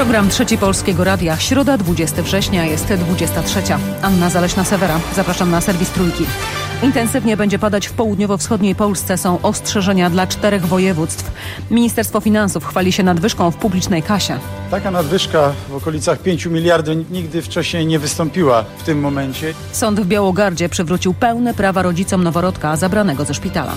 Program Trzeci Polskiego Radia. Środa, 20 września, jest 23. Anna Zaleśna-Sewera. Zapraszam na serwis Trójki. Intensywnie będzie padać w południowo-wschodniej Polsce. Są ostrzeżenia dla 4 województw. Ministerstwo Finansów chwali się nadwyżką w publicznej kasie. Taka nadwyżka w okolicach 5 miliardów nigdy wcześniej nie wystąpiła w tym momencie. Sąd w Białogardzie przywrócił pełne prawa rodzicom noworodka zabranego ze szpitala.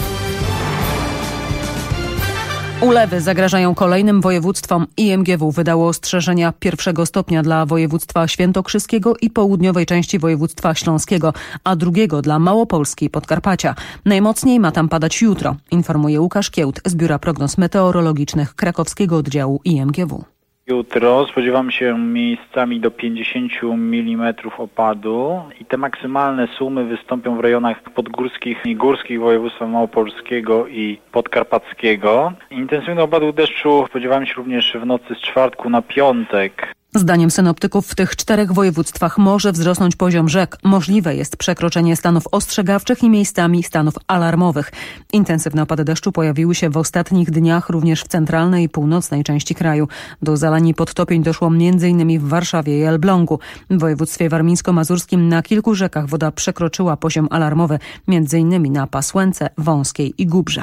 Ulewy zagrażają kolejnym województwom. IMGW wydało ostrzeżenia 1. stopnia dla województwa świętokrzyskiego i południowej części województwa śląskiego, a 2 dla Małopolski i Podkarpacia. Najmocniej ma tam padać jutro, informuje Łukasz Kiełt z Biura Prognoz Meteorologicznych krakowskiego oddziału IMGW. Jutro spodziewam się miejscami do 50 mm opadu i te maksymalne sumy wystąpią w rejonach podgórskich i górskich województwa małopolskiego i podkarpackiego. Intensywnego opadu deszczu spodziewam się również w nocy z czwartku na piątek. Zdaniem synoptyków w tych 4 województwach może wzrosnąć poziom rzek. Możliwe jest przekroczenie stanów ostrzegawczych i miejscami stanów alarmowych. Intensywne opady deszczu pojawiły się w ostatnich dniach również w centralnej i północnej części kraju. Do zalań i podtopień doszło m.in. w Warszawie i Elblągu. W województwie warmińsko-mazurskim na kilku rzekach woda przekroczyła poziom alarmowy, m.in. na Pasłęce, Wąskiej i Gubrze.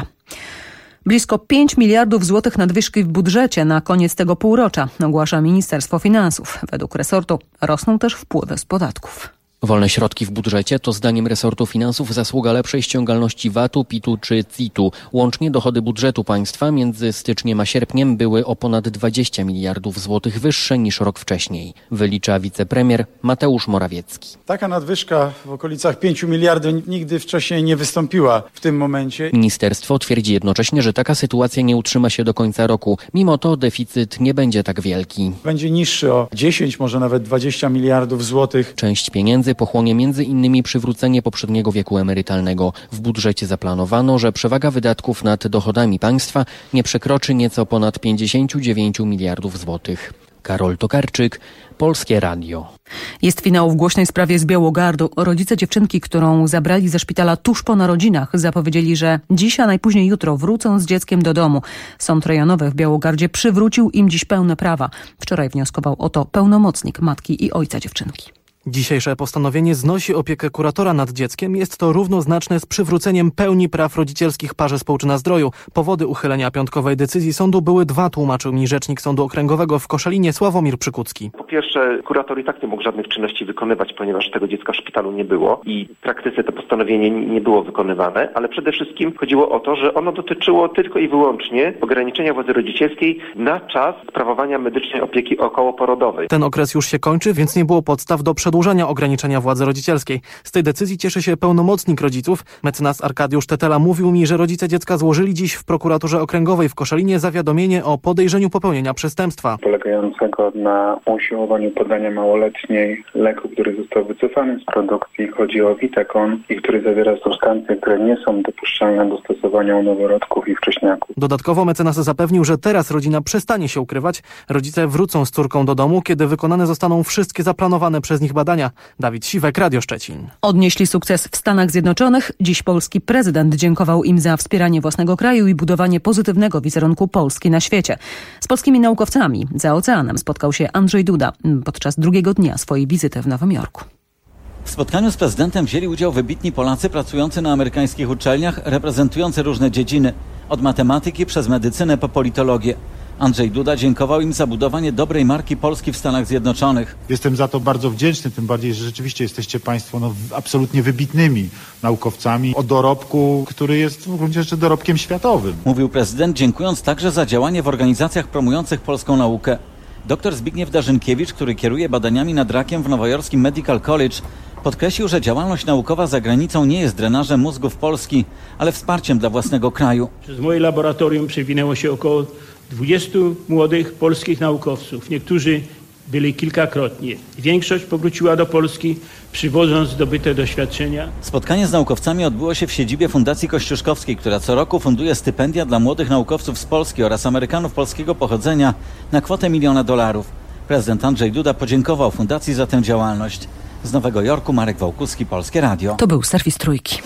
Blisko 5 miliardów złotych nadwyżki w budżecie na koniec tego półrocza, ogłasza Ministerstwo Finansów. Według resortu rosną też wpływy z podatków. Wolne środki w budżecie to zdaniem resortu finansów zasługa lepszej ściągalności VAT-u, PIT-u czy CIT-u. Łącznie dochody budżetu państwa między styczniem a sierpniem były o ponad 20 miliardów złotych wyższe niż rok wcześniej, wylicza wicepremier Mateusz Morawiecki. Taka nadwyżka w okolicach 5 miliardów nigdy wcześniej nie wystąpiła w tym momencie. Ministerstwo twierdzi jednocześnie, że taka sytuacja nie utrzyma się do końca roku. Mimo to deficyt nie będzie tak wielki. Będzie niższy o 10, może nawet 20 miliardów złotych. Część pieniędzy pochłonie m.in. przywrócenie poprzedniego wieku emerytalnego. W budżecie zaplanowano, że przewaga wydatków nad dochodami państwa nie przekroczy nieco ponad 59 miliardów złotych. Karol Tokarczyk, Polskie Radio. Jest finał w głośnej sprawie z Białogardu. Rodzice dziewczynki, którą zabrali ze szpitala tuż po narodzinach, zapowiedzieli, że dziś, a najpóźniej jutro wrócą z dzieckiem do domu. Sąd rejonowy w Białogardzie przywrócił im dziś pełne prawa. Wczoraj wnioskował o to pełnomocnik matki i ojca dziewczynki. Dzisiejsze postanowienie znosi opiekę kuratora nad dzieckiem. Jest to równoznaczne z przywróceniem pełni praw rodzicielskich parze Społczyna-Zdroju. Powody uchylenia piątkowej decyzji sądu były 2, tłumaczył mi rzecznik Sądu Okręgowego w Koszalinie Sławomir Przykucki. Po pierwsze, kurator i tak nie mógł żadnych czynności wykonywać, ponieważ tego dziecka w szpitalu nie było i w praktyce to postanowienie nie było wykonywane, ale przede wszystkim chodziło o to, że ono dotyczyło tylko i wyłącznie ograniczenia władzy rodzicielskiej na czas sprawowania medycznej opieki okołoporodowej. Ten okres już się kończy, więc nie było podstaw do przedłużenia ograniczenia władzy rodzicielskiej. Z tej decyzji cieszy się pełnomocnik rodziców. Mecenas Arkadiusz Tetela mówił mi, że rodzice dziecka złożyli dziś w prokuraturze okręgowej w Koszalinie zawiadomienie o podejrzeniu popełnienia przestępstwa. Polegającego na usiłowaniu podania małoletniej leku, który został wycofany z produkcji. Chodzi o Witekon i który zawiera substancje, które nie są dopuszczalne do stosowania u noworodków i wcześniaków. Dodatkowo mecenas zapewnił, że teraz rodzina przestanie się ukrywać. Rodzice wrócą z córką do domu, kiedy wykonane zostaną wszystkie zaplanowane przez nich badania. Dawid Siwek, Radio Szczecin. Odnieśli sukces w Stanach Zjednoczonych. Dziś polski prezydent dziękował im za wspieranie własnego kraju i budowanie pozytywnego wizerunku Polski na świecie. Z polskimi naukowcami za oceanem spotkał się Andrzej Duda podczas 2. dnia swojej wizyty w Nowym Jorku. W spotkaniu z prezydentem wzięli udział wybitni Polacy pracujący na amerykańskich uczelniach, reprezentujący różne dziedziny, od matematyki przez medycynę po politologię. Andrzej Duda dziękował im za budowanie dobrej marki Polski w Stanach Zjednoczonych. Jestem za to bardzo wdzięczny, tym bardziej, że rzeczywiście jesteście Państwo absolutnie wybitnymi naukowcami o dorobku, który jest w gruncie rzeczy dorobkiem światowym. Mówił prezydent, dziękując także za działanie w organizacjach promujących polską naukę. Dr Zbigniew Darzynkiewicz, który kieruje badaniami nad rakiem w nowojorskim Medical College, podkreślił, że działalność naukowa za granicą nie jest drenażem mózgów Polski, ale wsparciem dla własnego kraju. Przez moje laboratorium przewinęło się około 20 młodych polskich naukowców. Niektórzy byli kilkakrotnie. Większość powróciła do Polski, przywodząc zdobyte doświadczenia. Spotkanie z naukowcami odbyło się w siedzibie Fundacji Kościuszkowskiej, która co roku funduje stypendia dla młodych naukowców z Polski oraz Amerykanów polskiego pochodzenia na kwotę $1 milion. Prezydent Andrzej Duda podziękował fundacji za tę działalność. Z Nowego Jorku Marek Wałkuski, Polskie Radio. To był serwis Trójki.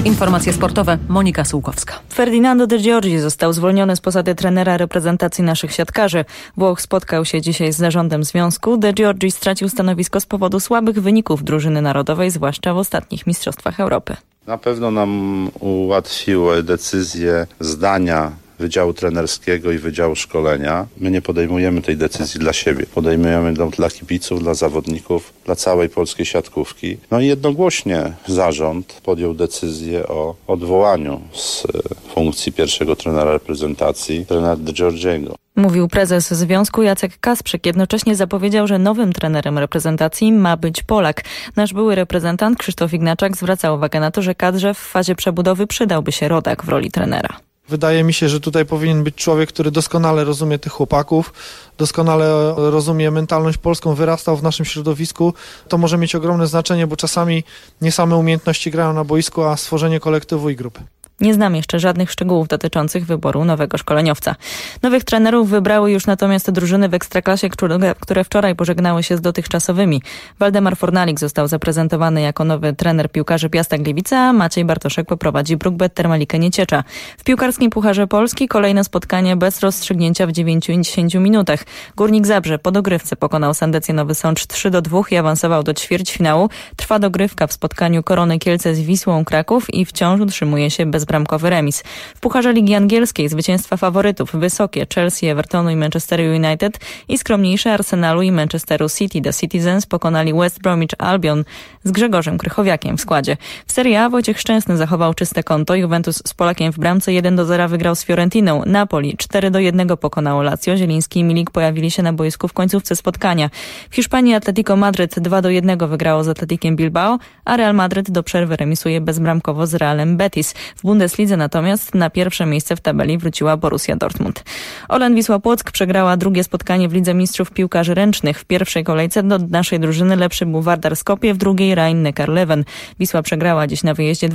Informacje sportowe, Monika Sułkowska. Ferdinando De Giorgi został zwolniony z posady trenera reprezentacji naszych siatkarzy. Włoch spotkał się dzisiaj z zarządem związku. De Giorgi stracił stanowisko z powodu słabych wyników drużyny narodowej, zwłaszcza w ostatnich mistrzostwach Europy. Na pewno nam ułatwiły decyzje zdania Wydziału Trenerskiego i Wydziału Szkolenia. My nie podejmujemy tej decyzji dla siebie. Podejmujemy dla kibiców, dla zawodników, dla całej polskiej siatkówki. No i jednogłośnie zarząd podjął decyzję o odwołaniu z funkcji pierwszego trenera reprezentacji, trenera De Giorgiego. Mówił prezes związku Jacek Kasprzyk. Jednocześnie zapowiedział, że nowym trenerem reprezentacji ma być Polak. Nasz były reprezentant Krzysztof Ignaczak zwraca uwagę na to, że kadrze w fazie przebudowy przydałby się rodak w roli trenera. Wydaje mi się, że tutaj powinien być człowiek, który doskonale rozumie tych chłopaków, doskonale rozumie mentalność polską, wyrastał w naszym środowisku. To może mieć ogromne znaczenie, bo czasami nie same umiejętności grają na boisku, a stworzenie kolektywu i grupy. Nie znam jeszcze żadnych szczegółów dotyczących wyboru nowego szkoleniowca. Nowych trenerów wybrały już natomiast drużyny w Ekstraklasie, które wczoraj pożegnały się z dotychczasowymi. Waldemar Fornalik został zaprezentowany jako nowy trener piłkarzy Piasta Gliwice, a Maciej Bartoszek poprowadzi Brukbet Termalikę Nieciecza. W piłkarskim Pucharze Polski kolejne spotkanie bez rozstrzygnięcia w 90 minutach. Górnik Zabrze po dogrywce pokonał Sandecję Nowy Sącz 3-2 i awansował do ćwierćfinału. Trwa dogrywka w spotkaniu Korony Kielce z Wisłą Kraków i wciąż utrzymuje się bezbramkowy remis. W Pucharze Ligi Angielskiej zwycięstwa faworytów wysokie Chelsea, Evertonu i Manchester United i skromniejsze Arsenalu i Manchesteru City. The Citizens pokonali West Bromwich Albion z Grzegorzem Krychowiakiem w składzie. W Serie A Wojciech Szczęsny zachował czyste konto. Juventus z Polakiem w bramce 1-0 wygrał z Fiorentiną. Napoli 4-1 pokonało Lazio. Zieliński i Milik pojawili się na boisku w końcówce spotkania. W Hiszpanii Atletico Madryt 2-1 wygrało z Atletikiem Bilbao, a Real Madryt do przerwy remisuje bezbramkowo z Realem Betis. W Bundeslidze natomiast na pierwsze miejsce w tabeli wróciła Borussia Dortmund. Orlen Wisła Płock przegrała drugie spotkanie w Lidze Mistrzów Piłkarzy Ręcznych. W pierwszej kolejce do naszej drużyny lepszy był Vardar Skopje, w drugiej Rhein-Neckar Leuven. Wisła przegrała dziś na wyjeździe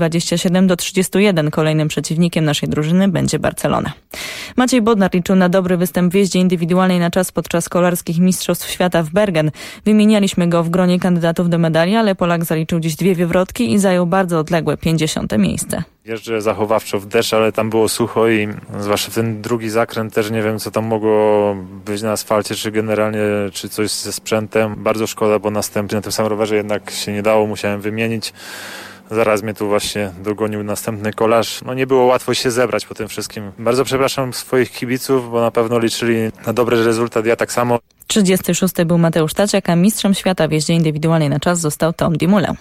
27-31. Kolejnym przeciwnikiem naszej drużyny będzie Barcelona. Maciej Bodnar liczył na dobry występ w jeździe indywidualnej na czas podczas kolarskich mistrzostw świata w Bergen. Wymienialiśmy go w gronie kandydatów do medali, ale Polak zaliczył dziś 2 wywrotki i zajął bardzo odległe 50. miejsce. Jeżdżę zachowawczo w deszcz, ale tam było sucho i zwłaszcza ten drugi zakręt też nie wiem, co tam mogło być na asfalcie, czy generalnie, czy coś ze sprzętem. Bardzo szkoda, bo następnie na tym samym rowerze jednak się nie dało, musiałem wymienić. Zaraz mnie tu właśnie dogonił następny kolarz. No nie było łatwo się zebrać po tym wszystkim. Bardzo przepraszam swoich kibiców, bo na pewno liczyli na dobry rezultat, ja tak samo. 36. był Mateusz Taciak, a mistrzem świata w jeździe indywidualnej na czas został Tom Dumoulin.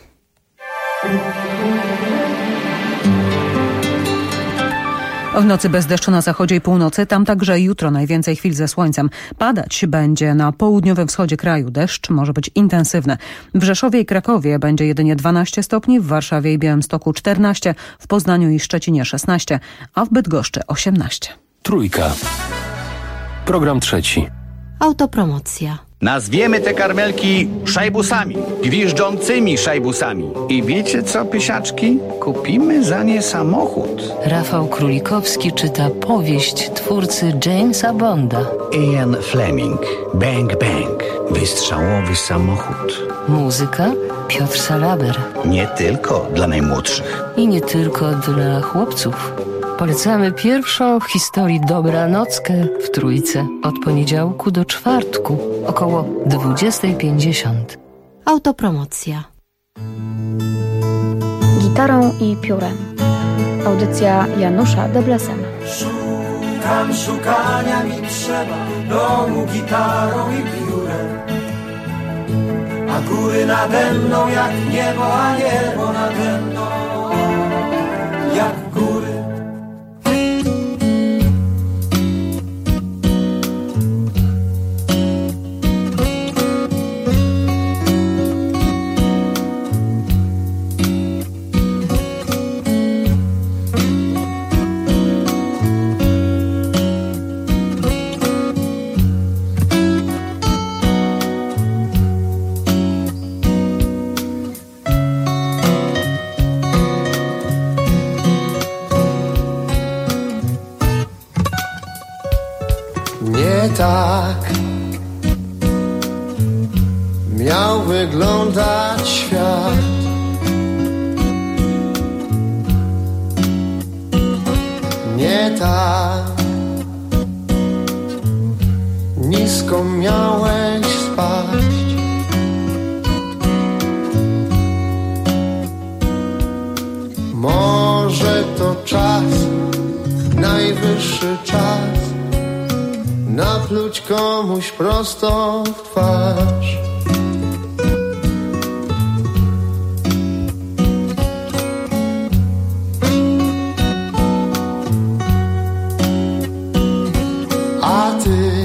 W nocy bez deszczu na zachodzie i północy, tam także jutro najwięcej chwil ze słońcem. Padać będzie na południowym wschodzie kraju. Deszcz może być intensywny. W Rzeszowie i Krakowie będzie jedynie 12 stopni, w Warszawie i Białymstoku 14, w Poznaniu i Szczecinie 16, a w Bydgoszczy 18. Trójka. Program trzeci. Autopromocja. Nazwiemy te karmelki szajbusami, gwiżdżącymi szajbusami. I wiecie co, pysiaczki? Kupimy za nie samochód. Rafał Królikowski czyta powieść twórcy Jamesa Bonda. Ian Fleming, Bang Bang, wystrzałowy samochód. Muzyka Piotr Salaber. Nie tylko dla najmłodszych. I nie tylko dla chłopców. Polecamy pierwszą w historii dobranockę w Trójce od poniedziałku do czwartku około 20:50. Autopromocja. Gitarą i piórem. Audycja Janusza Deblesena. Szukam, szukania mi trzeba, domu gitarą i piórem. A góry nade mną jak niebo, a niebo nade mną jak góry. Tak miał wyglądać świat, tak nisko miałeś spaść. Może to czas, najwyższy czas, napluć komuś prosto w twarz. A ty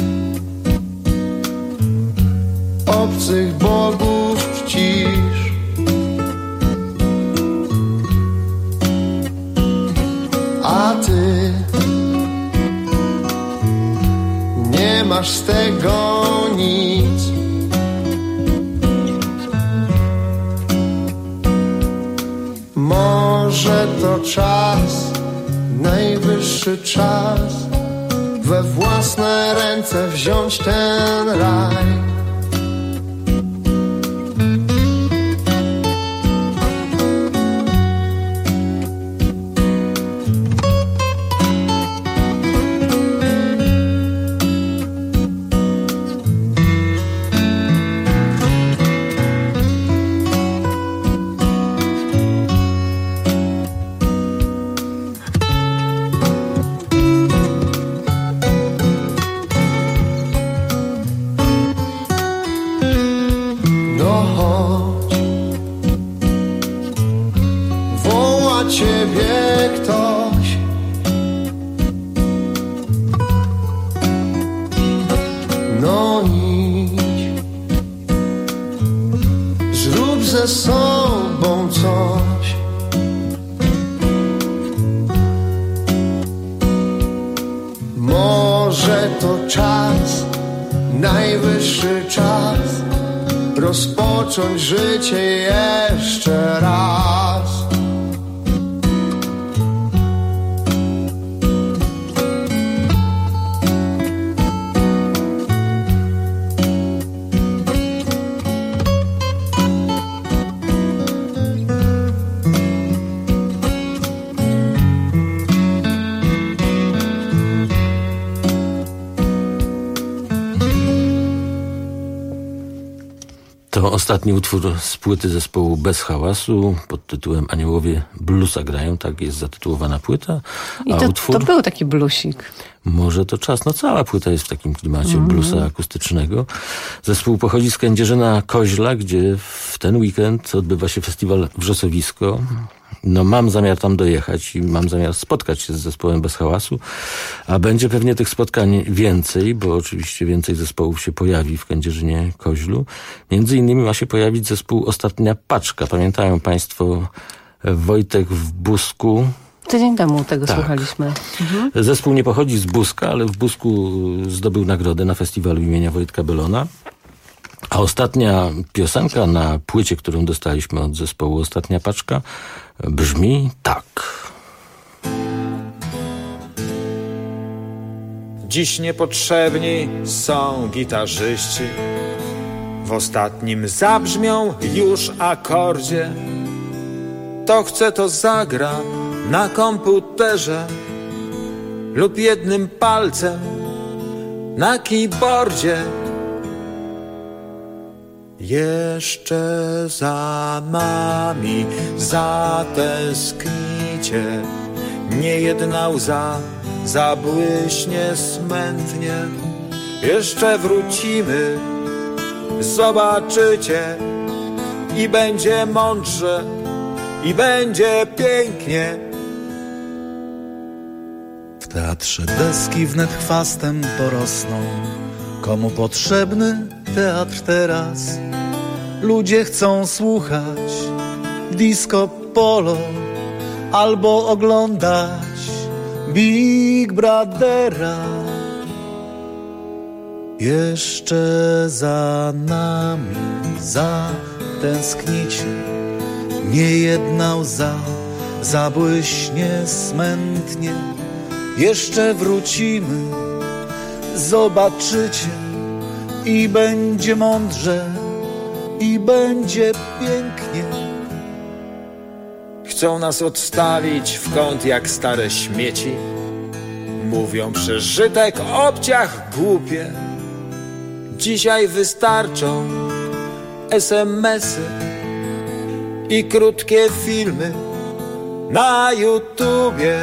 obcych bogów czcisz, a ty nie masz z tego nic. Może to czas, najwyższy czas, we własne ręce wziąć ten raj. Ciebie ktoś, no idź, zrób ze sobą coś. Może to czas, najwyższy czas, rozpocząć życie jeszcze raz. To ostatni utwór z płyty zespołu Bez Hałasu pod tytułem Aniołowie bluesa grają, tak jest zatytułowana płyta. I to był taki bluesik. Może to czas, no cała płyta jest w takim klimacie bluesa akustycznego. Zespół pochodzi z Kędzierzyna-Koźla, gdzie w ten weekend odbywa się festiwal Wrzosowisko. No mam zamiar tam dojechać i mam zamiar spotkać się z zespołem Bez Hałasu, a będzie pewnie tych spotkań więcej, bo oczywiście więcej zespołów się pojawi w Kędzierzynie-Koźlu. Między innymi ma się pojawić zespół Ostatnia Paczka. Pamiętają Państwo Wojtek w Busku? Tydzień temu tego słuchaliśmy. Zespół nie pochodzi z Buska, ale w Busku zdobył nagrodę na festiwalu imienia Wojtka Belona. A ostatnia piosenka na płycie, którą dostaliśmy od zespołu Ostatnia Paczka, brzmi tak. Dziś niepotrzebni są gitarzyści, w ostatnim zabrzmią już akordzie. To chce, to zagra na komputerze lub jednym palcem na keyboardzie. Jeszcze za nami zatęsknicie, niejedna łza zabłyśnie smętnie. Jeszcze wrócimy, zobaczycie, i będzie mądrze, i będzie pięknie. W teatrze deski wnet chwastem porosną. Komu potrzebny teatr teraz? Ludzie chcą słuchać disco polo albo oglądać Big Brothera. Jeszcze za nami zatęsknicie, niejedna łza zabłyśnie smętnie. Jeszcze wrócimy, zobaczycie, i będzie mądrze, i będzie pięknie. Chcą nas odstawić w kąt jak stare śmieci, Mówią przeżytek, obciach głupie. Dzisiaj wystarczą SMS-y i krótkie filmy na YouTubie.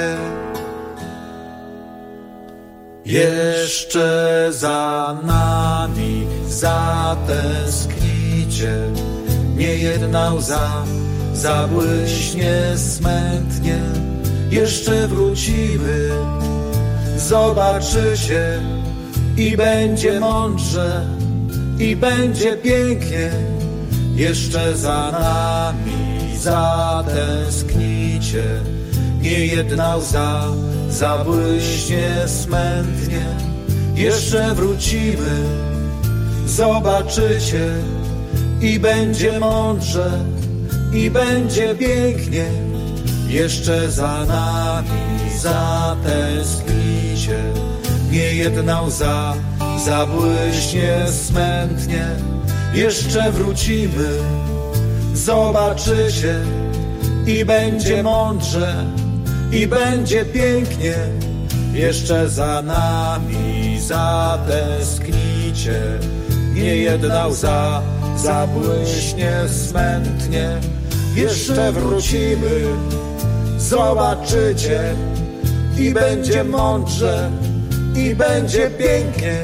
Jeszcze za nami zatęsknicie, niejedna łza zabłyśnie smętnie. Jeszcze wrócimy, zobaczycie i będzie mądrze, i będzie pięknie. Jeszcze za nami zatęsknicie, niejedna łza zabłyśnie smętnie. Jeszcze wrócimy, zobaczycie i będzie mądrze, i będzie pięknie. Jeszcze za nami zatęsknicie, niejedna łza zabłyśnie smętnie. Jeszcze wrócimy, zobaczycie i będzie mądrze, i będzie pięknie. Jeszcze za nami zatęsknicie, niejedna łza zabłyśnie smętnie. Jeszcze wrócimy, zobaczycie i będzie mądrze, i będzie pięknie.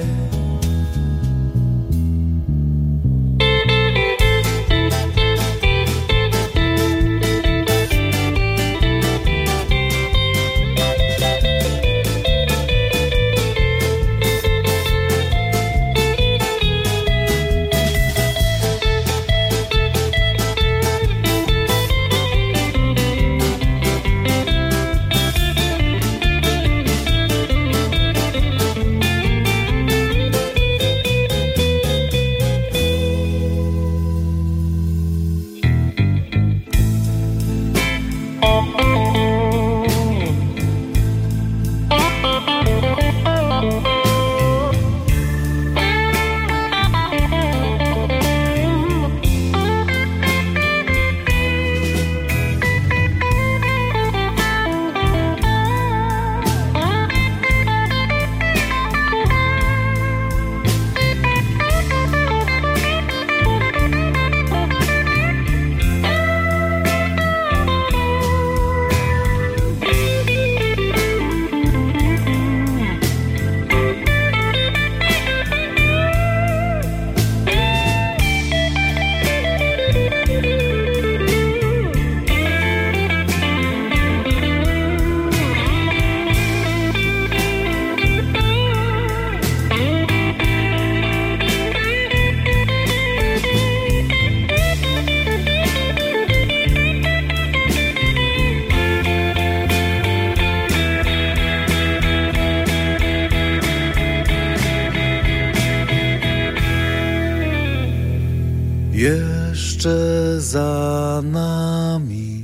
Jeszcze za nami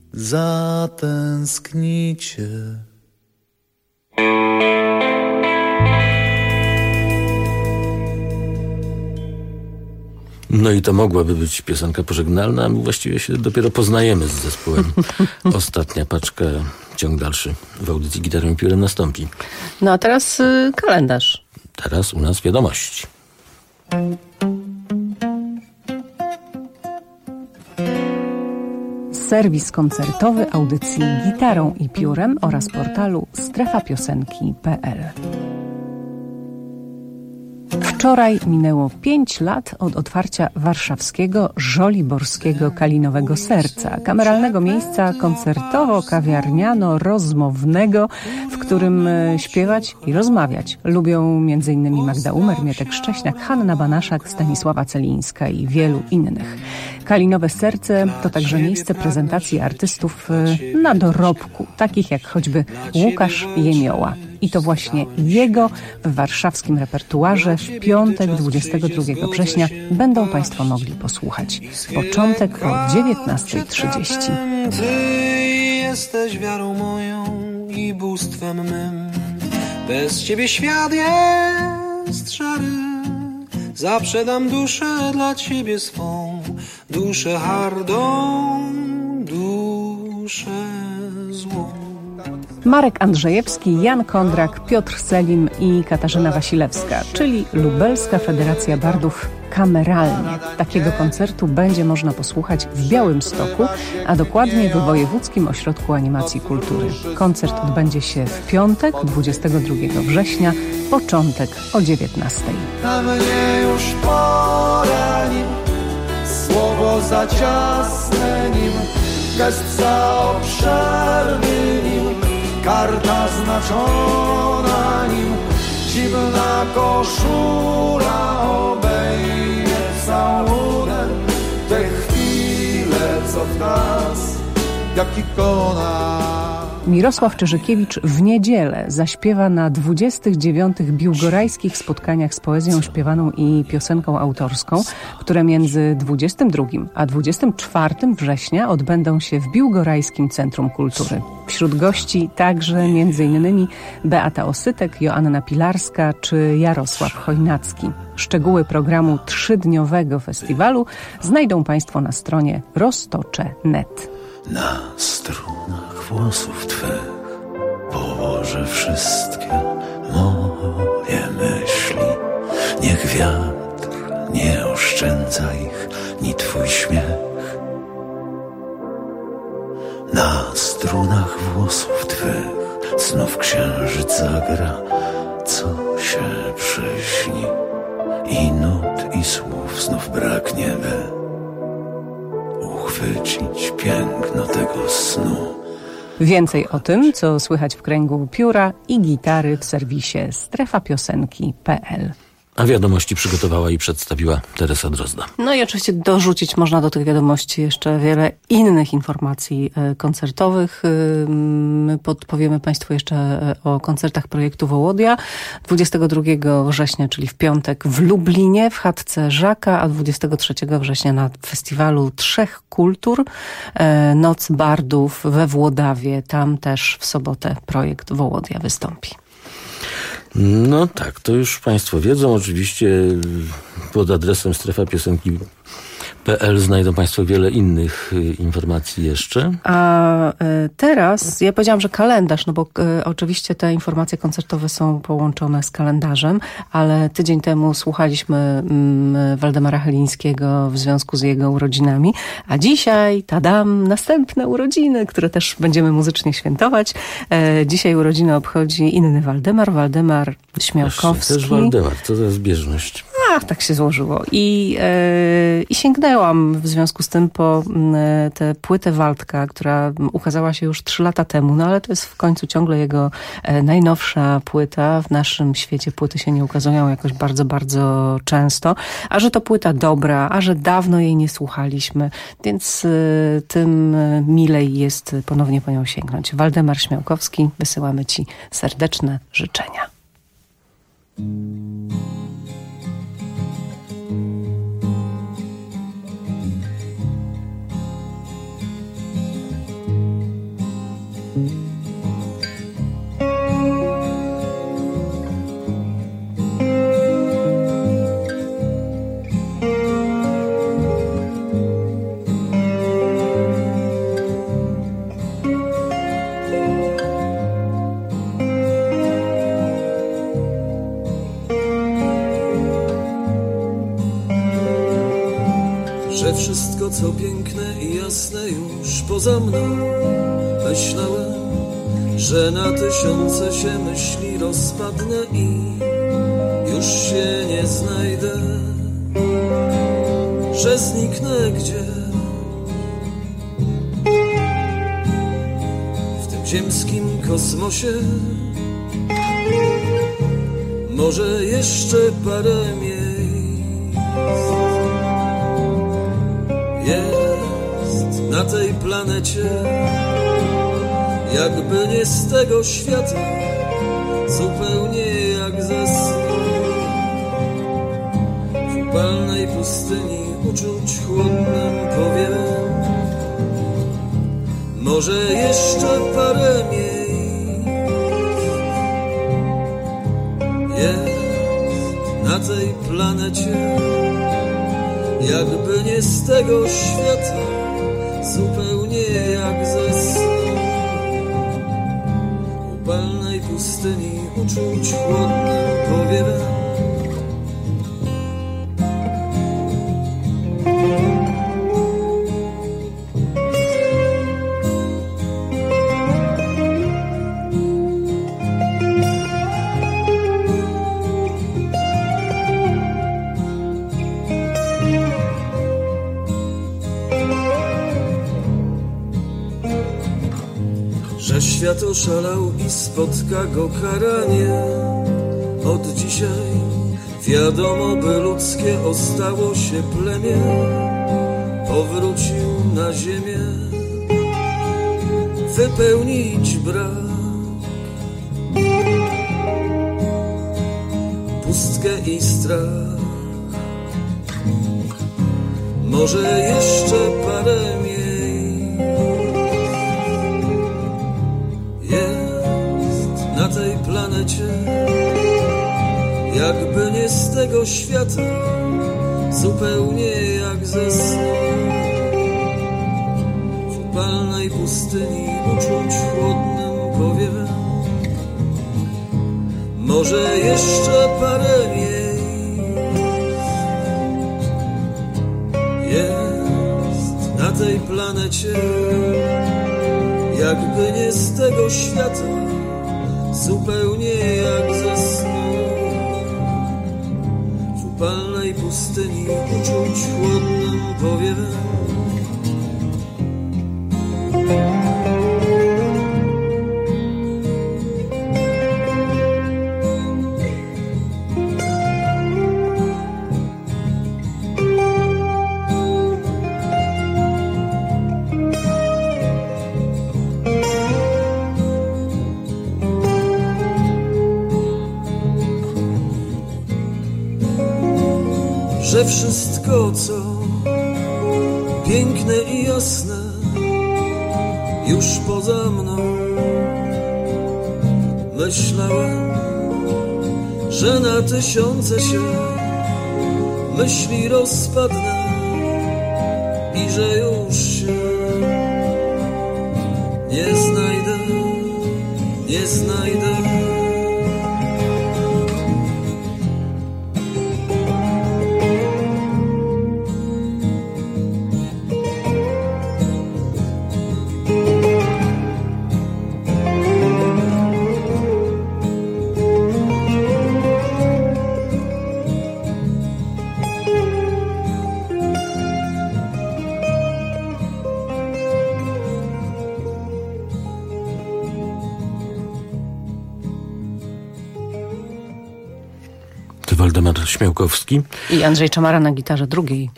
zatęsknicie. No i to mogłaby być piosenka pożegnalna, a my właściwie się dopiero poznajemy z zespołem. Ostatnia paczka, ciąg dalszy w audycji Gitarą i Piórem nastąpi. No a teraz kalendarz. Teraz u nas wiadomości. Serwis koncertowy audycji Gitarą i Piórem oraz portalu strefapiosenki.pl. Wczoraj minęło 5 lat od otwarcia warszawskiego Żoliborskiego Kalinowego Serca, kameralnego miejsca koncertowo-kawiarniano-rozmownego, w którym śpiewać i rozmawiać lubią m.in. Magda Umer, Mietek Szcześniak, Hanna Banaszak, Stanisława Celińska i wielu innych. Kalinowe Serce to także miejsce prezentacji artystów na dorobku, takich jak choćby Łukasz Jemioła. I to właśnie jego w warszawskim repertuarze w piątek 22 września będą Państwo mogli posłuchać. Początek o 19:30. Ty jesteś wiarą moją i bóstwem mym. Bez Ciebie świat jest szary. Zaprzedam duszę dla Ciebie swą, duszę hardą, duszę złą. Marek Andrzejewski, Jan Kondrak, Piotr Selim i Katarzyna Wasilewska, czyli Lubelska Federacja Bardów kameralnie. Takiego koncertu będzie można posłuchać w Białymstoku, a dokładnie w Wojewódzkim Ośrodku Animacji i Kultury. Koncert odbędzie się w piątek, 22 września, początek o 19:00. Na mnie już pora nim, słowo za ciasne nim, gest za obszerny nim, karta znaczona nim, dziwna koszula obejmie całunem te chwile, co w nas jak ikona. Mirosław Czyżykiewicz w niedzielę zaśpiewa na 29. biłgorajskich spotkaniach z poezją śpiewaną i piosenką autorską, które między 22 a 24 września odbędą się w Biłgorajskim Centrum Kultury. Wśród gości także m.in. Beata Osytek, Joanna Pilarska czy Jarosław Chojnacki. Szczegóły programu 3-dniowego festiwalu znajdą Państwo na stronie roztocze.net. Na strunach włosów Twych położę wszystkie moje myśli. Niech wiatr nie oszczędza ich, ni Twój śmiech. Na strunach włosów Twych znów księżyc zagra, co się przyśni. I nut, i słów znów braknie, by uchwycić piękno tego snu. Więcej o tym, co słychać w kręgu pióra i gitary w serwisie strefapiosenki.pl. A wiadomości przygotowała i przedstawiła Teresa Drozda. No i oczywiście dorzucić można do tych wiadomości jeszcze wiele innych informacji koncertowych. My podpowiemy Państwu jeszcze o koncertach projektu Wołodia. 22 września, czyli w piątek w Lublinie, w chatce Żaka, a 23 września na festiwalu Trzech Kultur, Noc Bardów we Włodawie. Tam też w sobotę projekt Wołodia wystąpi. No tak, to już Państwo wiedzą. Oczywiście pod adresem strefapiosenki.pl znajdą Państwo wiele innych informacji jeszcze. A teraz, ja powiedziałam, że kalendarz, no bo oczywiście te informacje koncertowe są połączone z kalendarzem, ale tydzień temu słuchaliśmy Waldemara Helińskiego w związku z jego urodzinami, a dzisiaj, tadam, następne urodziny, które też będziemy muzycznie świętować. Dzisiaj urodziny obchodzi inny Waldemar Śmiałkowski. Też Waldemar, to za zbieżność. Ach, tak się złożyło. I sięgnęłam w związku z tym po tę płytę Waldka, która ukazała się już 3 lata temu, no ale to jest w końcu ciągle jego najnowsza płyta. W naszym świecie płyty się nie ukazują jakoś bardzo, bardzo często. A że to płyta dobra, a że dawno jej nie słuchaliśmy, więc tym milej jest ponownie po nią sięgnąć. Waldemar Śmiałkowski, wysyłamy Ci serdeczne życzenia. Że wszystko co piękne i jasne już poza mną. Myślałem, że na tysiące się myśli rozpadnę i już się nie znajdę, że zniknę gdzieś w tym ziemskim kosmosie. Może jeszcze parę miejsc jest na tej planecie, jakby nie z tego świata, zupełnie jak ze snu. W upalnej pustyni uczuć chłodnym powiem. Może jeszcze parę miejsc jest na tej planecie, jakby nie z tego świata, zupełnie jak ze snu. pustyni uczuć chłodnym powiewem. Że świat oszalał i spotka go karanie. Od dzisiaj wiadomo, by ludzkie ostało się plemię. Powrócił na ziemię wypełnić brak, pustkę i strach. Może jeszcze parę na tej planecie, jakby nie z tego świata, zupełnie jak ze snu. W upalnej pustyni uczuć chłodnym powiewem. Może jeszcze parę jest na tej planecie, jakby nie z tego świata, zupełnie jak ze snu. W upalnej pustyni uczuć chłodnym powiewem. Że wszystko, co piękne i jasne, już poza mną. Myślałem, że na tysiące się myśli rozpadnę i że już się nie znajdę. Waldemar Śmiałkowski. I Andrzej Czamara na gitarze drugiej.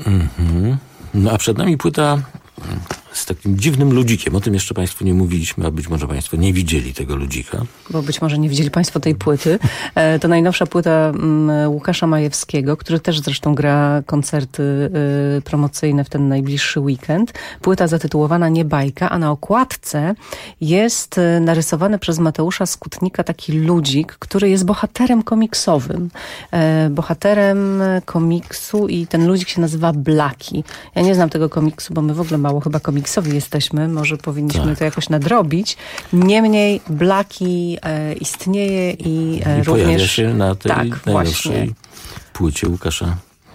No a przed nami płyta z takim dziwnym ludzikiem. O tym jeszcze Państwu nie mówiliśmy, a być może Państwo nie widzieli tego ludzika. Bo być może nie widzieli Państwo tej płyty. To najnowsza płyta Łukasza Majewskiego, który też zresztą gra koncerty promocyjne w ten najbliższy weekend. Płyta zatytułowana Nie bajka, a na okładce jest narysowany przez Mateusza Skutnika taki ludzik, który jest bohaterem komiksowym. Bohaterem komiksu i ten ludzik się nazywa Blaki. Ja nie znam tego komiksu, bo my w ogóle mało chyba komiksowi jesteśmy. Może powinniśmy to jakoś nadrobić. Niemniej Blaki istnieje i również... pojawia się na tej najnowszej płycie Łukasza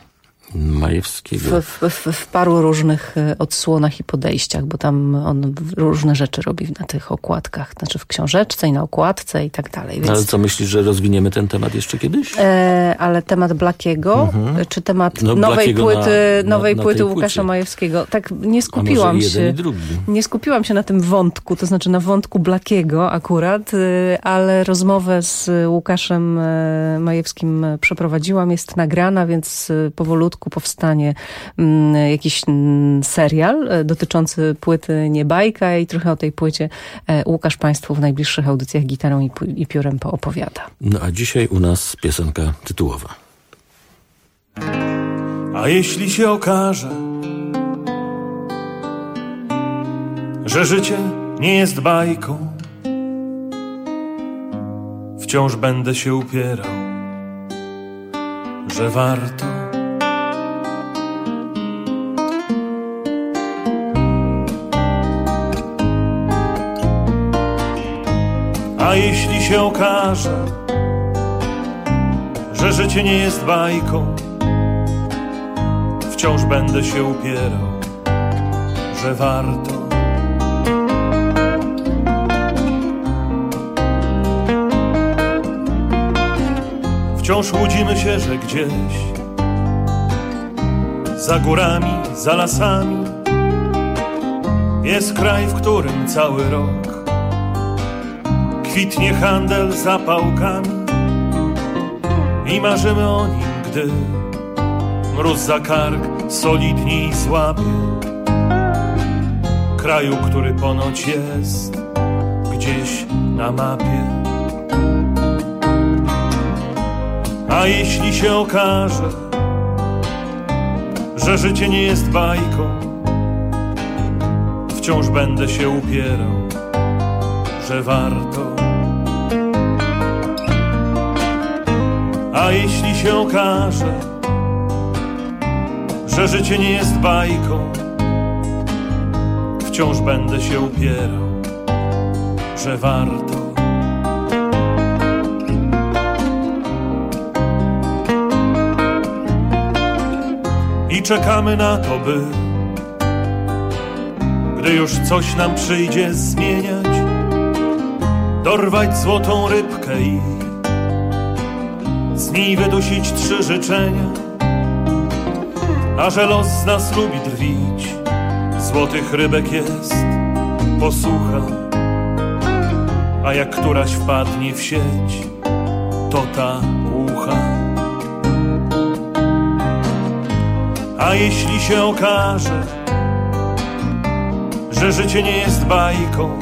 Majewskiego. W paru różnych odsłonach i podejściach, bo tam on różne rzeczy robi na tych okładkach. Znaczy w książeczce i na okładce i tak dalej. Więc... Ale co myślisz, że rozwiniemy ten temat jeszcze kiedyś? Ale temat Blakiego, czy temat nowej płyty Łukasza Majewskiego? Tak, nie skupiłam się. Nie skupiłam się na tym wątku, to znaczy na wątku Blakiego akurat, ale rozmowę z Łukaszem Majewskim przeprowadziłam, jest nagrana, więc powolutku powstanie jakiś serial dotyczący płyty Nie bajka i trochę o tej płycie Łukasz Państwu w najbliższych audycjach gitarą i piórem poopowiada. No a dzisiaj u nas piosenka tytułowa. A jeśli się okaże, że życie nie jest bajką, wciąż będę się upierał, że warto. A A jeśli się okaże, że życie nie jest bajką, wciąż będę się upierał, że warto. Wciąż łudzimy się, że gdzieś za górami, za lasami jest kraj, w którym cały rok kwitnie handel zapałkami i marzymy o nim, gdy mróz za kark solidniej złapie. Kraju, który ponoć jest gdzieś na mapie. A jeśli się okaże, że życie nie jest bajką, wciąż będę się upierał, że warto. A jeśli się okaże, że życie nie jest bajką, wciąż będę się upierał, że warto. I czekamy na to, by gdy już coś nam przyjdzie zmieniać, dorwać złotą rybkę i z niej wydusić 3 życzenia. A że los z nas lubi drwić, złotych rybek jest posłucha. A jak któraś wpadnie w sieć, to ta ucha. A jeśli się okaże, że życie nie jest bajką,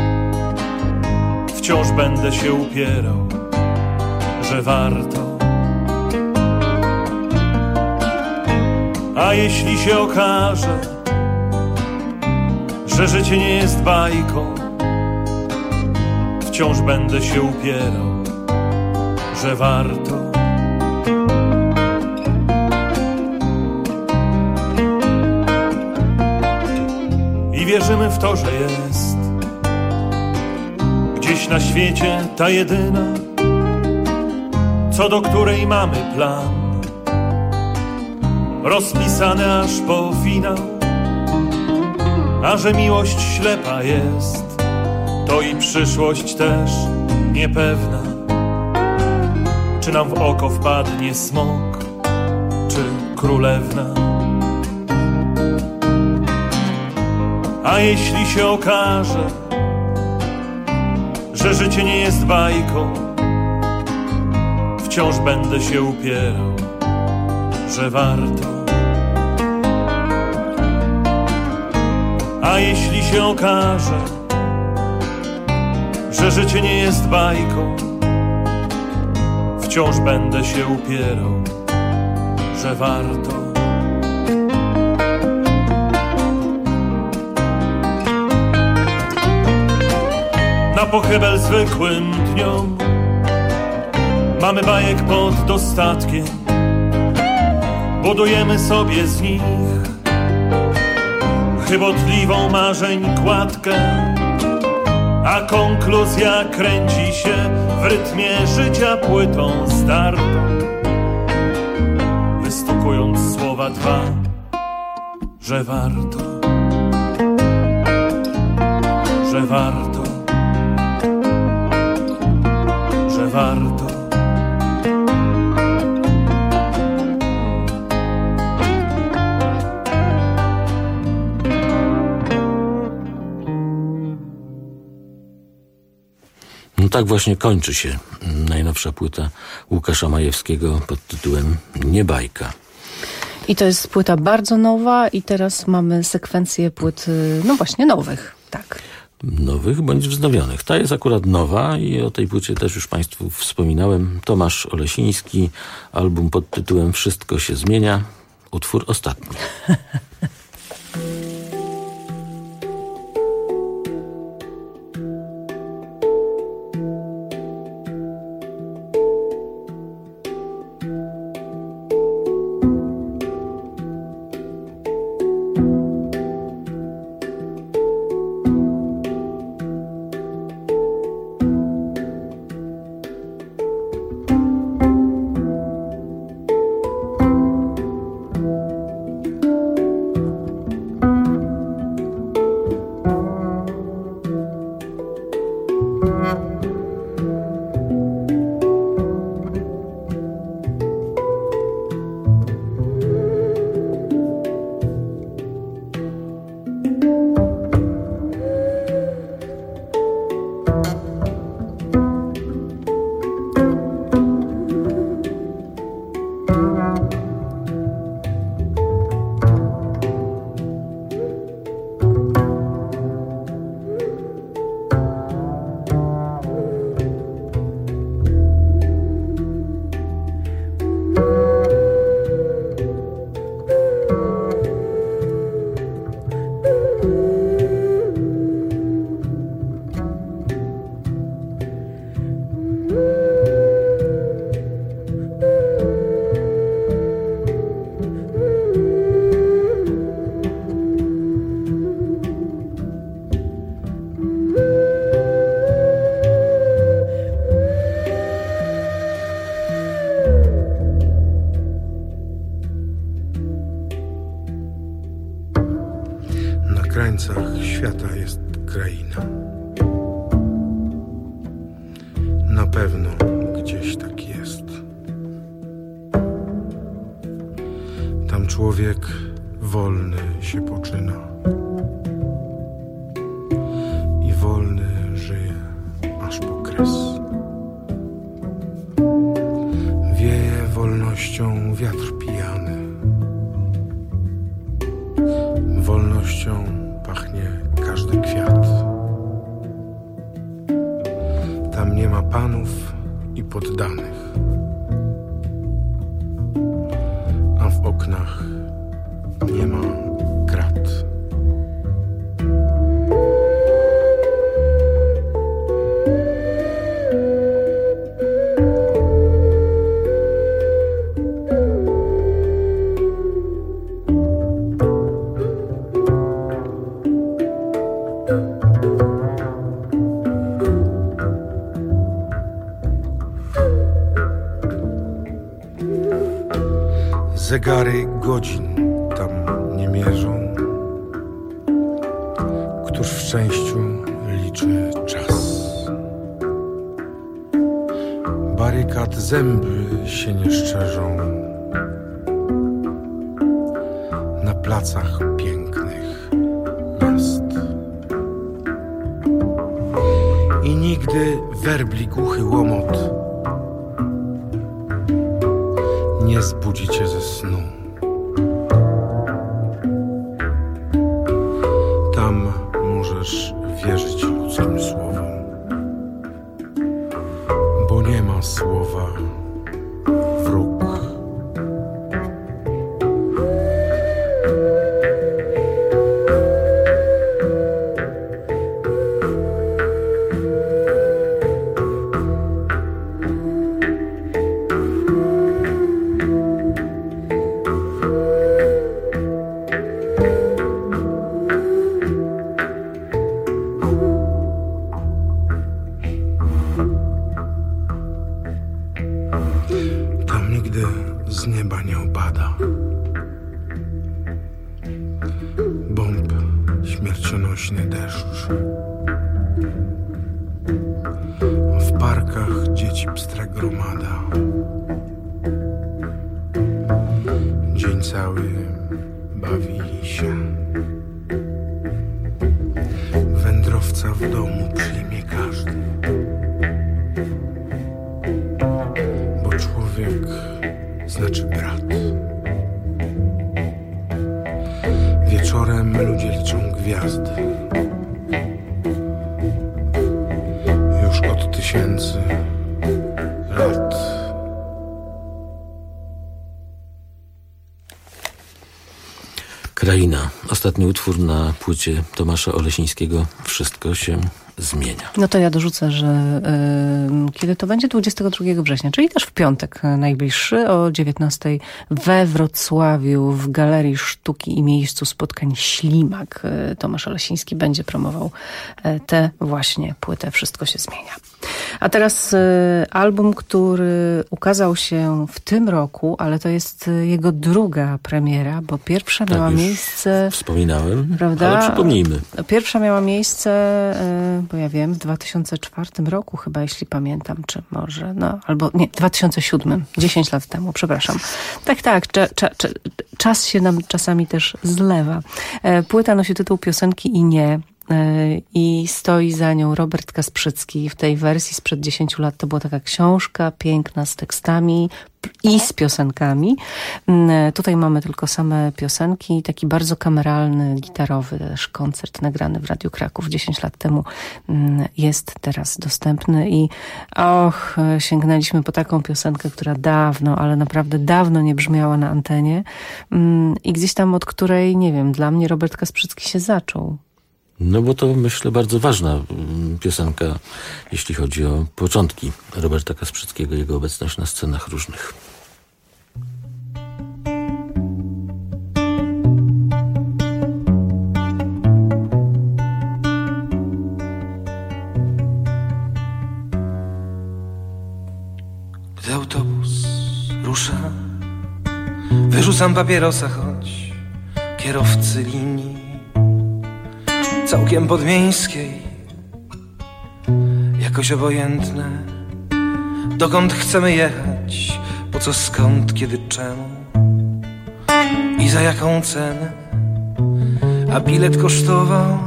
wciąż będę się upierał, że warto. A jeśli się okaże, że życie nie jest bajką, wciąż będę się upierał, że warto. I wierzymy w to, że jest gdzieś na świecie ta jedyna, co do której mamy plan, rozpisany aż po finał. A że miłość ślepa jest, to i przyszłość też niepewna. Czy nam w oko wpadnie smok, czy królewna? A jeśli się okaże, że życie nie jest bajką, wciąż będę się upierał, że warto. A jeśli się okaże, że życie nie jest bajką, wciąż będę się upierał, że warto. Na pochybel zwykłym dniom mamy bajek pod dostatkiem, budujemy sobie z nich chybotliwą marzeń kładkę, a konkluzja kręci się w rytmie życia płytą startą, wystukując słowa 2, że warto, że warto, że warto. No tak właśnie kończy się najnowsza płyta Łukasza Majewskiego pod tytułem Nie bajka. I to jest płyta bardzo nowa i teraz mamy sekwencję płyt, no właśnie nowych, tak. Nowych bądź wznowionych. Ta jest akurat nowa i o tej płycie też już Państwu wspominałem. Tomasz Olesiński, album pod tytułem Wszystko się zmienia, utwór ostatni. krańcach świata jest kraina. Na pewno gdzieś tak jest. Tam człowiek wolny się poczyna i wolny żyje aż po kres. Wieje wolnością wiatr pijany, wolnością pachnie każdy kwiat. Tam nie ma panów i poddanych, a w oknach nie ma krat. Zegary godzin tam nie mierzą, któż w szczęściu liczy czas. Barykad zęby się nie szczerzą na placach pięknych miast. I nigdy werbli głuchy łomot nie zbudzi cię ze snu. Tam możesz wierzyć ludzkim słowom, bo nie ma słowa wróg. Z nieba nie opada bomb, śmiercionośny deszcz. W parkach dzieci pstra gromada. Dzień cały bawi się. Wędrowca w domu przyjmie każdy, bo człowiek znaczy brat. Wieczorem ludzie liczą gwiazdy. Już od 1000 lat. Kraina. Ostatni utwór na płycie Tomasza Olesińskiego. Wszystko się zmienia. No to ja dorzucę, że kiedy to będzie? 22 września, czyli też w piątek najbliższy o 19:00 we Wrocławiu w Galerii Sztuki i Miejscu Spotkań Ślimak. Tomasz Olesiński będzie promował tę właśnie płytę Wszystko się zmienia. A teraz album, który ukazał się w tym roku, ale to jest jego druga premiera, bo pierwsza miała miejsce... Wspominałem, prawda? Ale przypomnijmy. Pierwsza miała miejsce, bo ja wiem, w 2004 roku chyba, jeśli pamiętam, czy może, no, albo nie, w 2007, 10 lat temu, przepraszam. Tak, czas się nam czasami też zlewa. Płyta nosi tytuł Piosenki i nie. I stoi za nią Robert Kasprzycki. W tej wersji sprzed 10 lat to była taka książka piękna z tekstami i z piosenkami. Tutaj mamy tylko same piosenki. Taki bardzo kameralny, gitarowy też koncert nagrany w Radiu Kraków 10 lat temu jest teraz dostępny i sięgnęliśmy po taką piosenkę, która dawno, ale naprawdę dawno nie brzmiała na antenie i gdzieś tam, od której, nie wiem, dla mnie Robert Kasprzycki się zaczął. No bo to, myślę, bardzo ważna piosenka, jeśli chodzi o początki Roberta Kasprzyckiego, jego obecność na scenach różnych. Gdy autobus rusza, wyrzucam papierosa, choć kierowcy linii całkiem podmiejskiej, jakoś obojętne, dokąd chcemy jechać, po co, skąd, kiedy, czemu i za jaką cenę. A bilet kosztował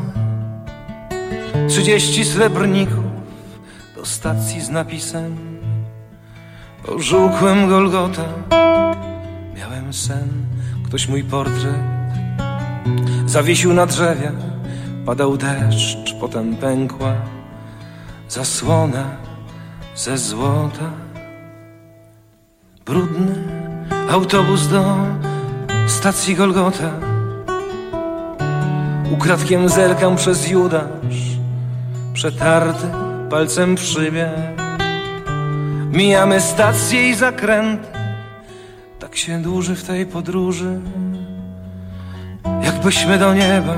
30 srebrników do stacji z napisem o żółkłym Golgota. Miałem sen, ktoś mój portret zawiesił na drzewie. Padał deszcz, potem pękła zasłona ze złota. Brudny autobus do stacji Golgota. Ukradkiem zerkam przez Judasz, przetarty palcem w szybie. Mijamy stacje i zakręty, tak się dłuży w tej podróży, jakbyśmy do nieba.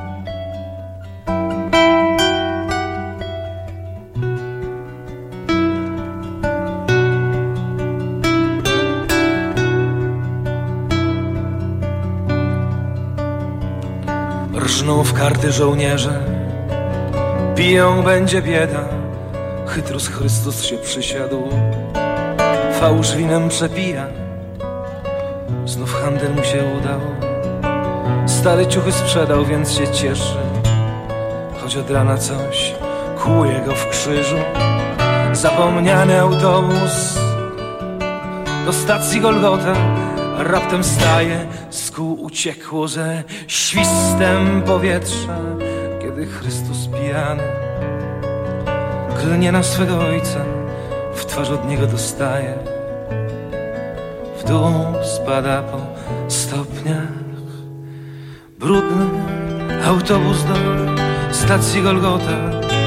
Rżną w karty żołnierze, piją, będzie bieda. Chytrus Chrystus się przysiadł, fałsz winem przepija. Znów handel mu się udał, stare ciuchy sprzedał, więc się cieszy. Choć od rana coś kłuje go w krzyżu. Zapomniany autobus do stacji Golgota. Raptem staje, z kół uciekło ze świstem powietrza, kiedy Chrystus pijany klnie na swego Ojca, w twarz od Niego dostaje. W dół spada po stopniach. Brudny autobus do stacji Golgota.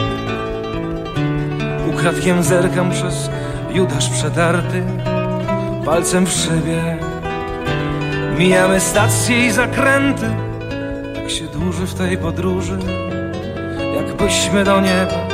Ukradkiem zerkam przez Judasz przetarty palcem w szybie. Mijamy stacje i zakręty, tak się dłuży w tej podróży, jakbyśmy do nieba.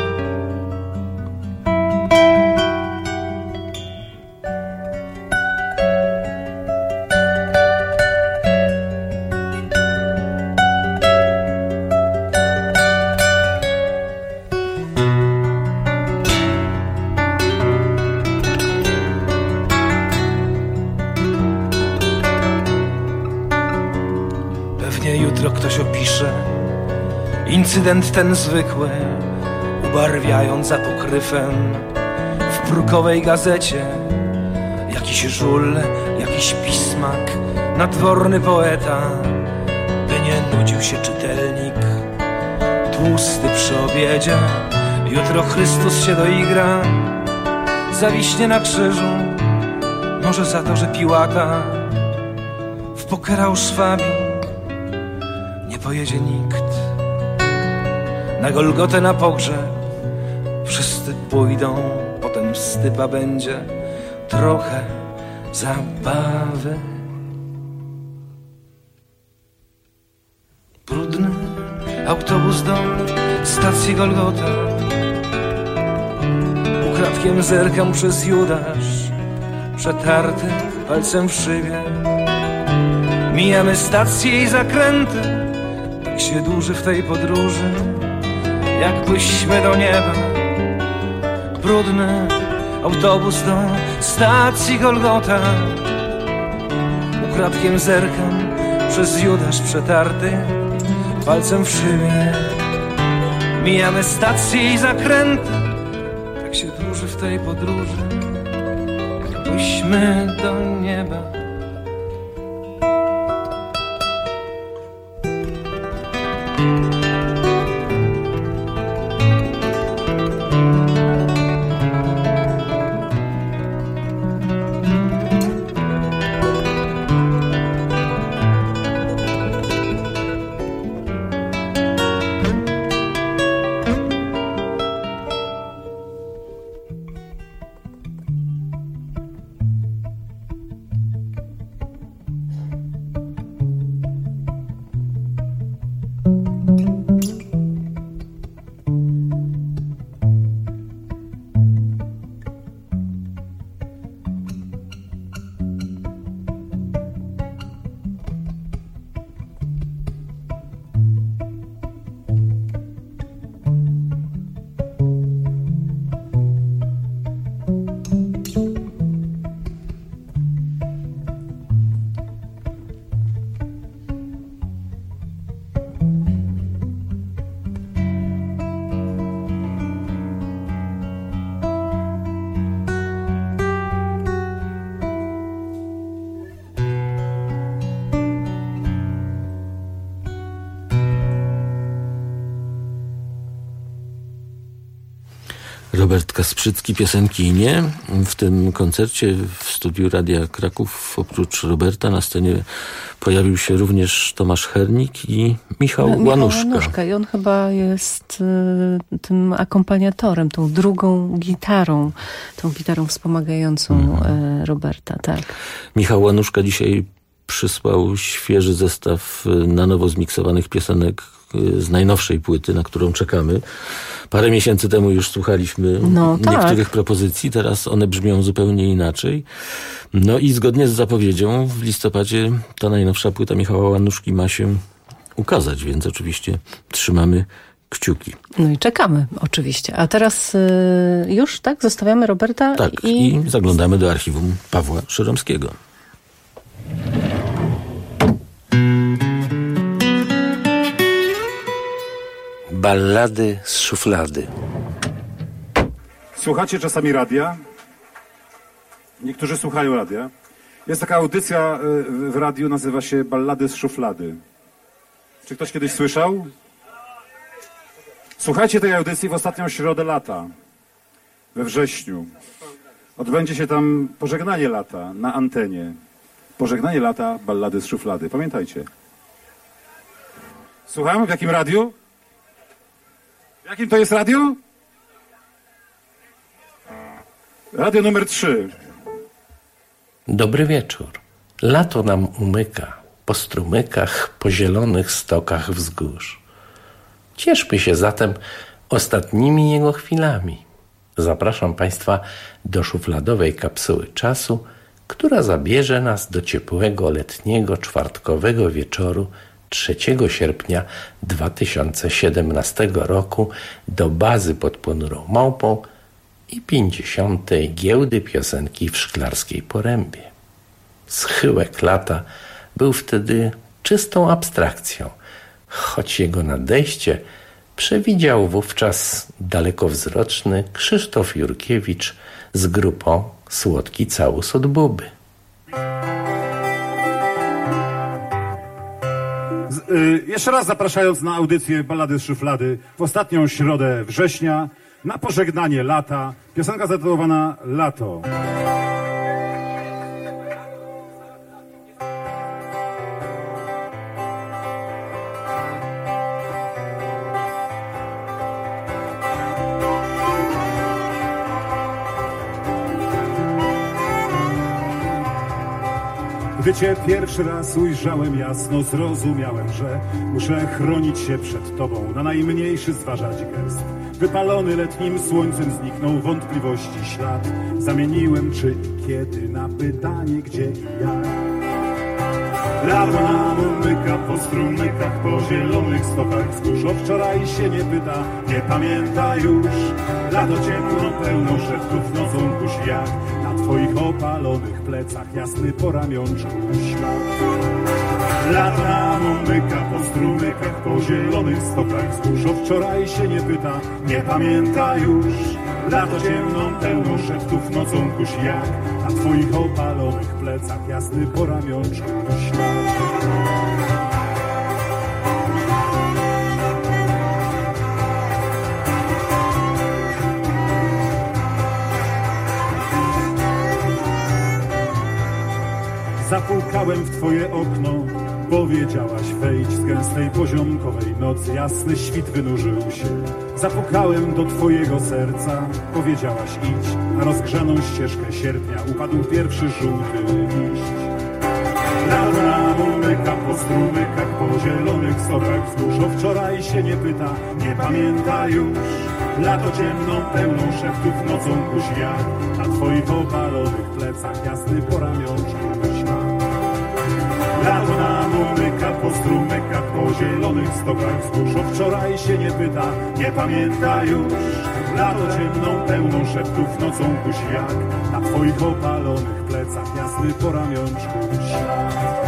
Ktoś opisze incydent ten zwykły, ubarwiając za pokryfem w brukowej gazecie. Jakiś żul, jakiś pismak, nadworny poeta, by nie nudził się czytelnik tłusty przy obiedzie. Jutro Chrystus się doigra, zawiśnie na krzyżu, może za to, że Piłata w pokera uszwabi. Nie pojedzie nikt na Golgotę, na pogrzeb. Wszyscy pójdą, potem stypa będzie, trochę zabawy. Brudny autobus do stacji Golgota. Ukradkiem zerkam przez Judasz przetarty palcem w szybie. Mijamy stacje i zakręty, tak się dłuży w tej podróży, jakbyśmy do nieba. Brudny autobus do stacji Golgota. Ukradkiem zerkam przez Judasz przetarty palcem w szybie. Mijamy stacje i zakręty, tak się dłuży w tej podróży, jakbyśmy do nieba. Robert Kasprzycki, piosenki i nie. W tym koncercie w studiu Radia Kraków oprócz Roberta na scenie pojawił się również Tomasz Hernik i Michał Łanuszka. I on chyba jest tym akompaniatorem, tą drugą gitarą, tą gitarą wspomagającą Roberta, tak. Michał Łanuszka dzisiaj przysłał świeży zestaw na nowo zmiksowanych piosenek z najnowszej płyty, na którą czekamy. Parę miesięcy temu już słuchaliśmy niektórych propozycji, teraz one brzmią zupełnie inaczej. No i zgodnie z zapowiedzią w listopadzie ta najnowsza płyta Michała Łanuszki ma się ukazać, więc oczywiście trzymamy kciuki. No i czekamy oczywiście. A teraz już tak zostawiamy Roberta i zaglądamy do archiwum Pawła Szyromskiego. Ballady z szuflady. Słuchacie czasami radia? Niektórzy słuchają radia. Jest taka audycja w radiu, nazywa się Ballady z szuflady. Czy ktoś kiedyś słyszał? Słuchajcie tej audycji w ostatnią środę lata, we wrześniu. Odbędzie się tam pożegnanie lata na antenie. Pożegnanie lata, Ballady z szuflady. Pamiętajcie. Słucham? W jakim radiu? W jakim to jest radio? Radio numer 3. Dobry wieczór. Lato nam umyka po strumykach, po zielonych stokach wzgórz. Cieszmy się zatem ostatnimi jego chwilami. Zapraszam Państwa do szufladowej kapsuły czasu, która zabierze nas do ciepłego, letniego, czwartkowego wieczoru 3 sierpnia 2017 roku do bazy pod Ponurą Małpą i 50. Giełdy Piosenki w Szklarskiej Porębie. Schyłek lata był wtedy czystą abstrakcją, choć jego nadejście przewidział wówczas dalekowzroczny Krzysztof Jurkiewicz z grupą Słodki całus od Buby. Jeszcze raz zapraszając na audycję Ballady z szuflady w ostatnią środę września na pożegnanie lata. Piosenka zatytułowana Lato. Gdy Cię pierwszy raz ujrzałem jasno, zrozumiałem, że muszę chronić się przed Tobą na najmniejszy zważać gest. Wypalony letnim słońcem zniknął wątpliwości ślad. Zamieniłem czy i kiedy na pytanie gdzie i jak. Lato nam umyka po strumykach, po zielonych stokach wzgórz. O wczoraj się nie pyta, nie pamięta już. Lato ciemno, pełno szeptów, nocą kusi jak na twoich opalonych plecach jasny po ramionczku ślad. Lato nam umyka po strumykach, po zielonych stokach wzgórz. O wczoraj się nie pyta, nie pamięta już. Lato ciemną, pełną szeptów, nocą kusi jak na twoich opalonych plecach jasny po ramionczku ślad. Zapukałem w twoje okno, powiedziałaś wejdź z gęstej poziomkowej nocy, jasny świt wynurzył się. Zapukałem do twojego serca, powiedziałaś idź, na rozgrzaną ścieżkę sierpnia upadł pierwszy żółty liść. Lato nam umyka po strumykach, po zielonych stokach wzgórz. O wczoraj się nie pyta, nie pamięta już. Lato ciemną, pełną szeptów, nocą kusi jak na twoich opalonych plecach jasny po ramionczku ślad. Lato nam umyka po strumykach, po zielonych stokach wzgórz. O wczoraj się nie pyta, nie pamięta już. Lato ciemną, pełną szeptów, nocą kusi jak na twoich opalonych plecach jasny po ramionczku ślad.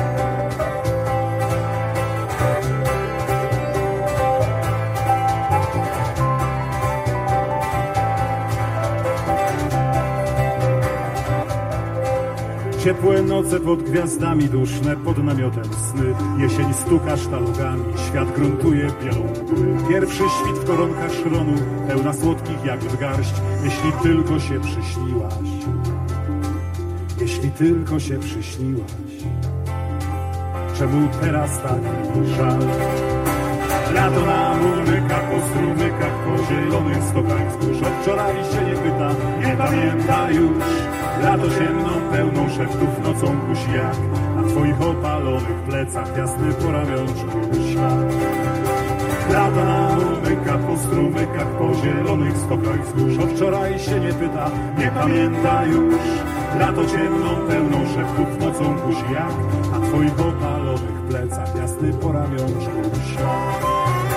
Ciepłe noce pod gwiazdami, duszne pod namiotem sny. Jesień stuka sztalugami, świat gruntuje bielą mgły. Pierwszy świt w koronkach szronu, pełna słodkich jagód garść. Jeśli tylko się przyśniłaś, jeśli tylko się przyśniłaś, czemu teraz tak mi żal? Lato nam umyka po strumykach, po zielonych stokach wzgórz. Od wczoraj się nie pyta, nie pamięta już. Lato ciemną, pełną szeptów, nocą kusi jak na twoich opalonych plecach jasny po ramionczku ślad. Lato nam umyka po strumykach, po zielonych stokach wzgórz. Od wczoraj się nie pyta, nie pamięta już. Lato ciemną, pełną szeptów, nocą kusi jak na twoich opalonych plecach jasny po ramionczku ślad.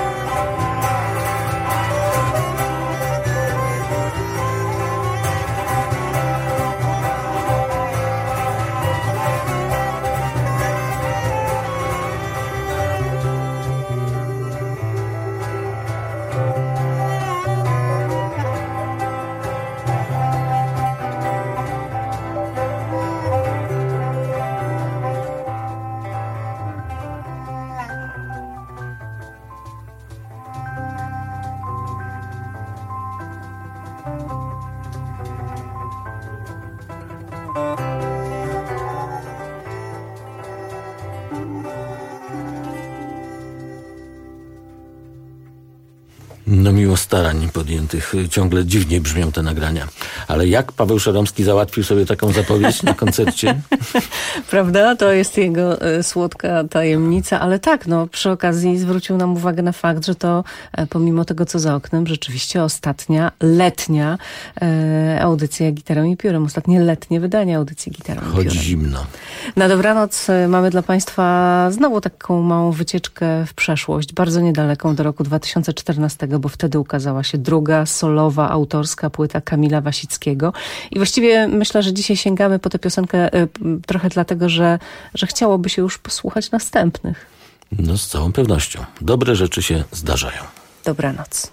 No mimo starań podjętych ciągle dziwnie brzmią te nagrania. Ale jak Paweł Szoromski załatwił sobie taką zapowiedź na koncercie? Prawda? To jest jego słodka tajemnica, ale tak, no przy okazji zwrócił nam uwagę na fakt, że to pomimo tego, co za oknem, rzeczywiście ostatnia letnia audycja Gitarą i Piórem. Ostatnie letnie wydanie audycji Gitarą i Piórem. Choć zimno. Na dobranoc mamy dla Państwa znowu taką małą wycieczkę w przeszłość, bardzo niedaleką do roku 2014, bo wtedy ukazała się druga solowa, autorska płyta Kamila Wasickiego. I właściwie myślę, że dzisiaj sięgamy po tę piosenkę trochę dlatego, że chciałoby się już posłuchać następnych. No z całą pewnością. Dobre rzeczy się zdarzają. Dobranoc.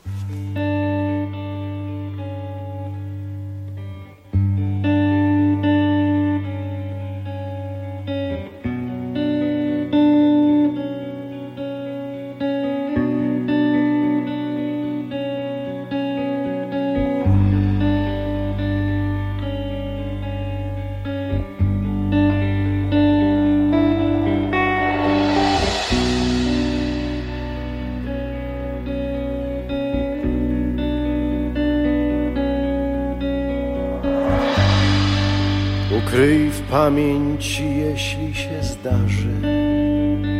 Ukryj w pamięci, jeśli się zdarzy,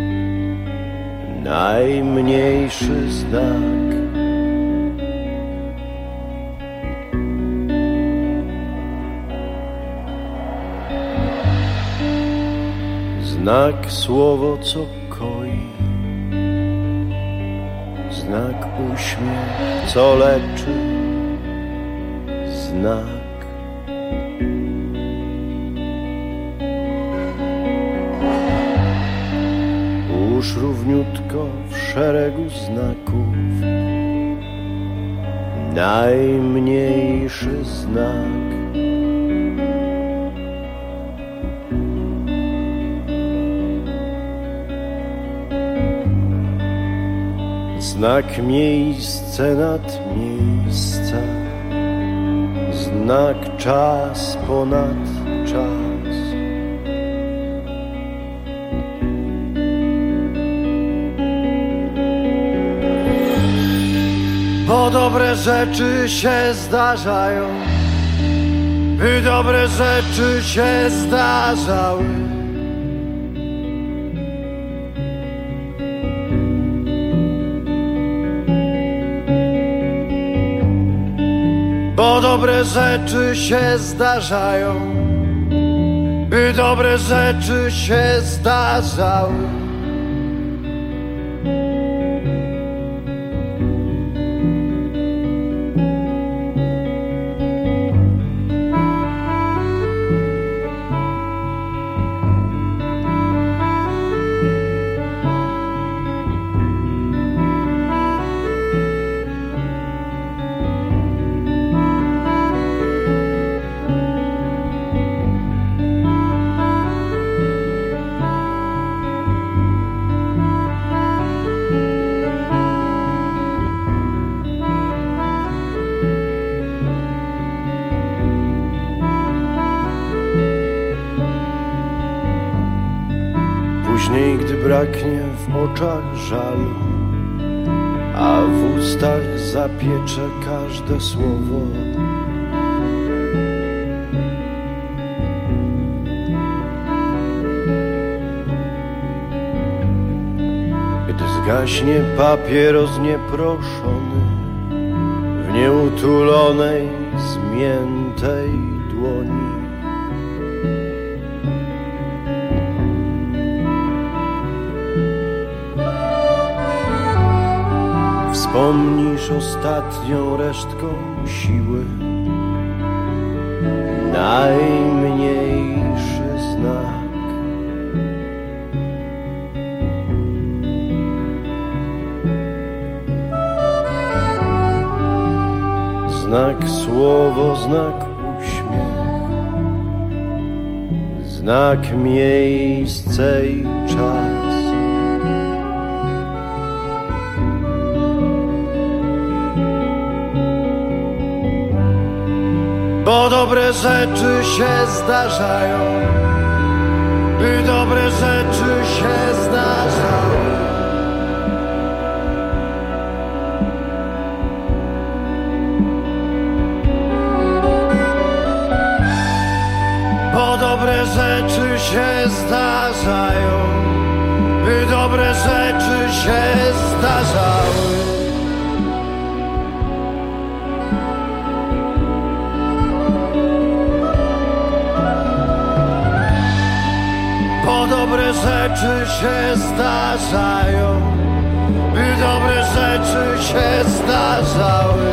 najmniejszy znak. Znak słowo, co koi, znak uśmiech, co leczy, znak ułóż równiutko w szeregu znaków najmniejszy znak. Znak miejsce nad miejsca, znak czas ponad czas. Bo dobre rzeczy się zdarzają, by dobre rzeczy się zdarzały. Bo dobre rzeczy się zdarzają, by dobre rzeczy się zdarzały. Później, gdy braknie w oczach żalu, a w ustach zapiecze każde słowo, gdy zgaśnie papieros nieproszony w nieutulonej, zmiętej dłoni, wspomnisz ostatnią resztką siły najmniejszy znak. Znak słowo, znak uśmiech, znak miejsce i czas. Bo dobre rzeczy się zdarzają, by dobre rzeczy się zdarzały. Bo dobre rzeczy się zdarzają, by dobre rzeczy się zdarzały. Bo dobre rzeczy się zdarzają, by dobre rzeczy się zdarzały.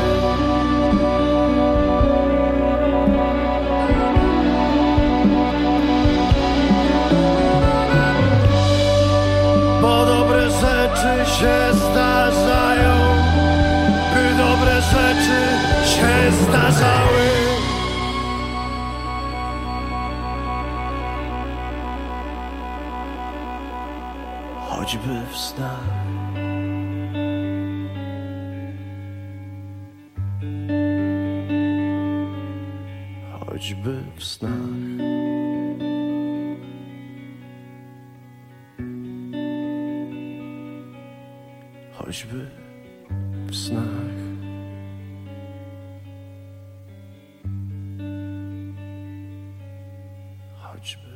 Bo dobre rzeczy się zdarzają, by dobre rzeczy się zdarzały. Choćby w snach. Choćby w snach. Choćby w snach. Choćby.